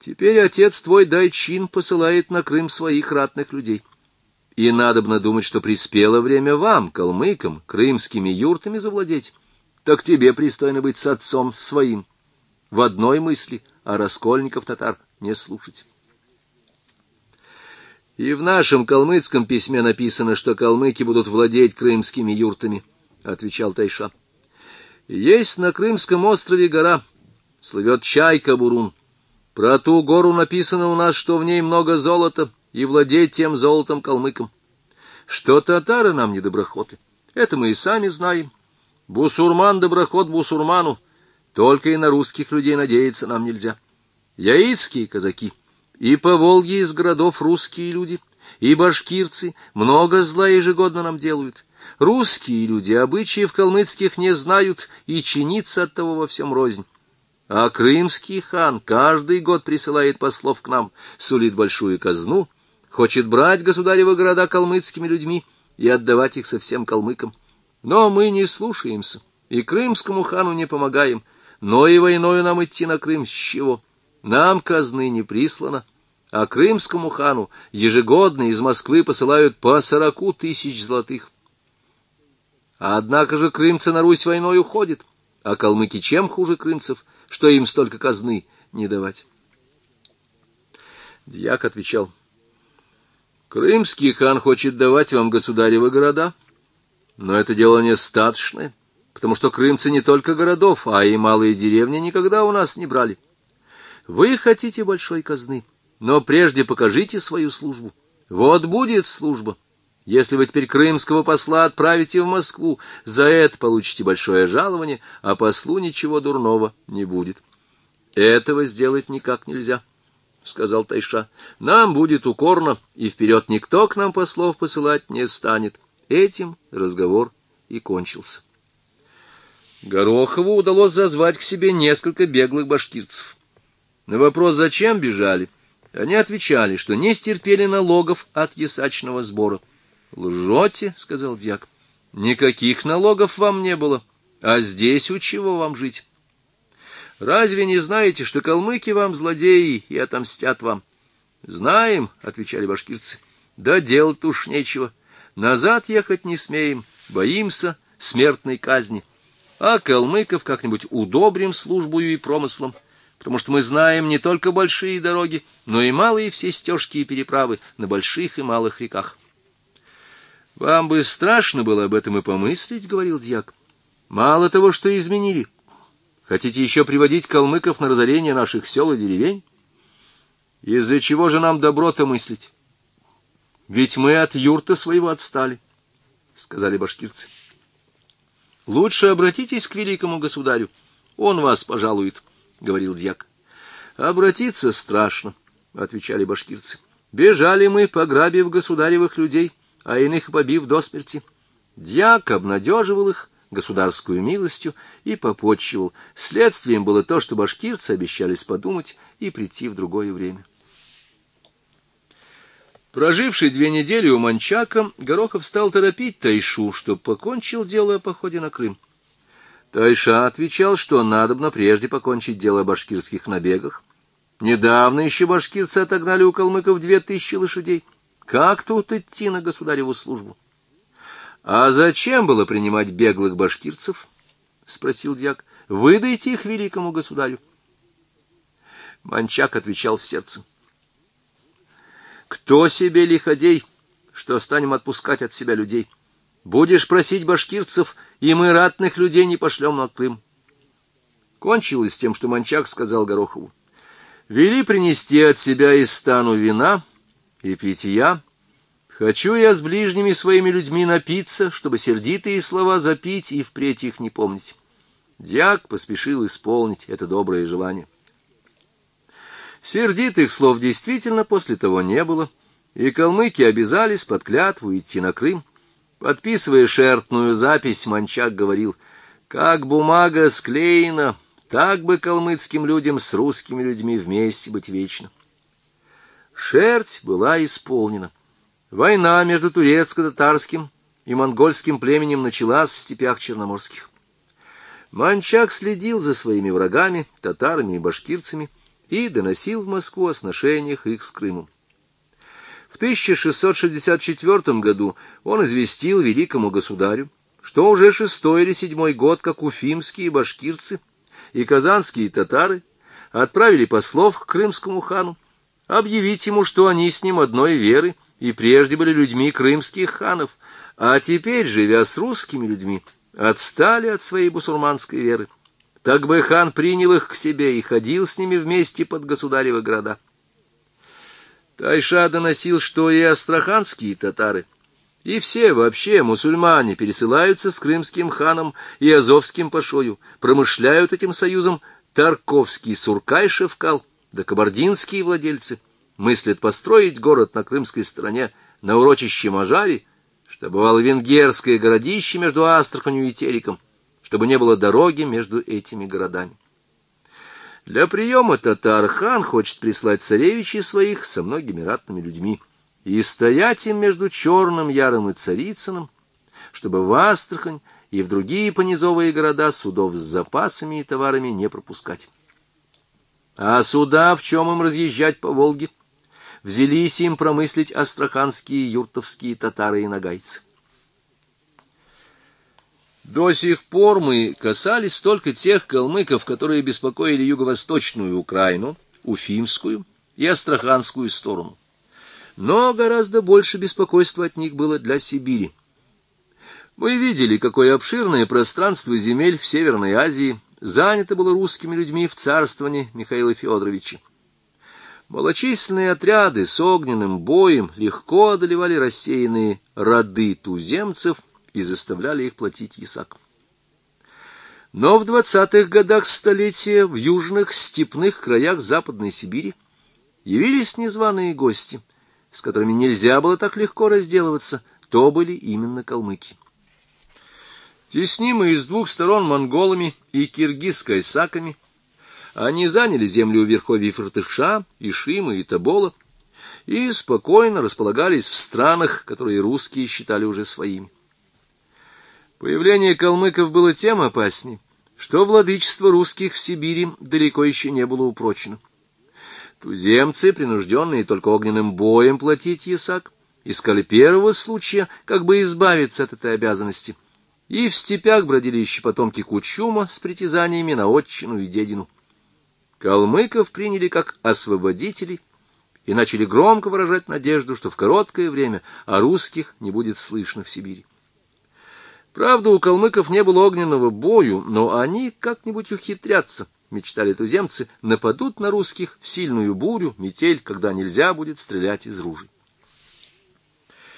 Теперь отец твой Дайчин посылает на Крым своих ратных людей. И надобно думать, что приспело время вам, калмыкам, крымскими юртами завладеть. Так тебе пристойно быть с отцом своим в одной мысли, а раскольников татар не слушать. И в нашем калмыцком письме написано, что калмыки будут владеть крымскими юртами, — отвечал Тайша. Есть на Крымском острове гора, слывет Чайка-Бурун. Про ту гору написано у нас, что в ней много золота, и владеть тем золотом калмыкам. Что татары нам не доброхоты, это мы и сами знаем. Бусурман доброхот бусурману, только и на русских людей надеяться нам нельзя. Яицкие казаки, и по Волге из городов русские люди, и башкирцы много зла ежегодно нам делают. Русские люди обычаев калмыцких не знают, и чинится от того во всем рознь. А крымский хан каждый год присылает послов к нам, сулит большую казну, хочет брать государевы города калмыцкими людьми и отдавать их совсем калмыкам. Но мы не слушаемся, и крымскому хану не помогаем, но и войною нам идти на Крым с чего? Нам казны не прислано, а крымскому хану ежегодно из Москвы посылают по 40 000 золотых. Однако же крымцы на Русь войной уходят, а калмыки чем хуже крымцев, что им столько казны не давать? Дьяк отвечал: крымский хан хочет давать вам государевы города, но это дело не статочное, потому что крымцы не только городов, а и малые деревни никогда у нас не брали. Вы хотите большой казны, но прежде покажите свою службу. Вот будет служба. Если вы теперь крымского посла отправите в Москву, за это получите большое жалование, а послу ничего дурного не будет. Этого сделать никак нельзя, — сказал Тайша. Нам будет укорно, и вперед никто к нам послов посылать не станет. Этим разговор и кончился. Горохову удалось зазвать к себе несколько беглых башкирцев. На вопрос, зачем бежали, они отвечали, что не стерпели налогов от ясачного сбора. «Лжете», — сказал дьяк, — «никаких налогов вам не было, а здесь у чего вам жить? Разве не знаете, что калмыки вам злодеи и отомстят вам?» «Знаем», — отвечали башкирцы, — «да делать уж нечего. Назад ехать не смеем, боимся смертной казни. А калмыков как-нибудь удобрим службою и промыслом, потому что мы знаем не только большие дороги, но и малые все стежки и переправы на больших и малых реках». «Вам бы страшно было об этом и помыслить, — говорил дьяк. Мало того, что изменили, хотите еще приводить калмыков на разорение наших сел и деревень? Из-за чего же нам добро-то мыслить? Ведь мы от юрта своего отстали, — сказали башкирцы. Лучше обратитесь к великому государю, он вас пожалует, — говорил дьяк. Обратиться страшно, — отвечали башкирцы. Бежали мы, пограбив государевых людей, а иных побив до смерти. Дьяк обнадеживал их государскую милостью и попотчевал. Следствием было то, что башкирцы обещались подумать и прийти в другое время. Проживший 2 недели у Манчака, Горохов стал торопить Тайшу, чтоб покончил дело о походе на Крым. Тайша отвечал, что надобно прежде покончить дело о башкирских набегах. Недавно еще башкирцы отогнали у калмыков 2000 лошадей. Как тут идти на государеву службу? — А зачем было принимать беглых башкирцев? — спросил дьяк. — Выдайте их великому государю. Манчак отвечал с сердцем: — Кто себе лиходей, что станем отпускать от себя людей? Будешь просить башкирцев, и мы ратных людей не пошлем на Крым. Кончилось тем, что Манчак сказал Горохову: — Вели принести от себя из стану вина и питья. Хочу я с ближними своими людьми напиться, чтобы сердитые слова запить и впредь их не помнить. Дьяк поспешил исполнить это доброе желание. Сердитых слов действительно после того не было, и калмыки обязались под клятву идти на Крым. Подписывая шертную запись, Манчак говорил: «Как бумага склеена, так бы калмыцким людям с русскими людьми вместе быть вечно». Шерть была исполнена. Война между турецко-татарским и монгольским племенем началась в степях черноморских. Манчак следил за своими врагами, татарами и башкирцами, и доносил в Москву о сношениях их с Крымом. В 1664 году он известил великому государю, что уже 6-й или 7-й год, как уфимские башкирцы и казанские татары отправили послов к крымскому хану объявить ему, что они с ним одной веры и прежде были людьми крымских ханов, а теперь, живя с русскими людьми, отстали от своей бусурманской веры. Так бы хан принял их к себе и ходил с ними вместе под государевы города. Тайша доносил, что и астраханские татары, и все вообще мусульмане пересылаются с крымским ханом и азовским пашою, промышляют этим союзом Тарковский Суркай-Шевкал, да кабардинские владельцы, мыслят построить город на крымской стороне, на урочище Мажари, чтобы бывало венгерское городище между Астраханью и Тереком, чтобы не было дороги между этими городами. Для приема татар хан хочет прислать царевичей своих со многими ратными людьми и стоять им между Черным Яром и Царицыным, чтобы в Астрахань и в другие понизовые города судов с запасами и товарами не пропускать. А суда, в чем им разъезжать по Волге, взялись им промыслить астраханские юртовские татары и нагайцы. До сих пор мы касались только тех калмыков, которые беспокоили юго-восточную Украину, Уфимскую и Астраханскую сторону. Но гораздо больше беспокойства от них было для Сибири. Мы видели, какое обширное пространство земель в Северной Азии занято было русскими людьми в царствовании Михаила Федоровича. Малочисленные отряды с огненным боем легко одолевали рассеянные роды туземцев и заставляли их платить ясак. Но в 20-х годах столетия в южных степных краях Западной Сибири явились незваные гости, с которыми нельзя было так легко разделываться, то были именно калмыки. Теснимые с двух сторон монголами и киргиз-кайсаками, они заняли земли у верховьев Иртыша, Ишима и Тобола и спокойно располагались в странах, которые русские считали уже своими. Появление калмыков было тем опасней, что владычество русских в Сибири далеко еще не было упрочено. Туземцы, принужденные только огненным боем платить ясак, искали первого случая, как бы избавиться от этой обязанности, и в степях бродили еще потомки Кучума с притязаниями на отчину и дедину. Калмыков приняли как освободителей и начали громко выражать надежду, что в короткое время о русских не будет слышно в Сибири. Правда, у калмыков не было огненного бою, но они как-нибудь ухитрятся, мечтали туземцы, нападут на русских в сильную бурю, метель, когда нельзя будет стрелять из ружей.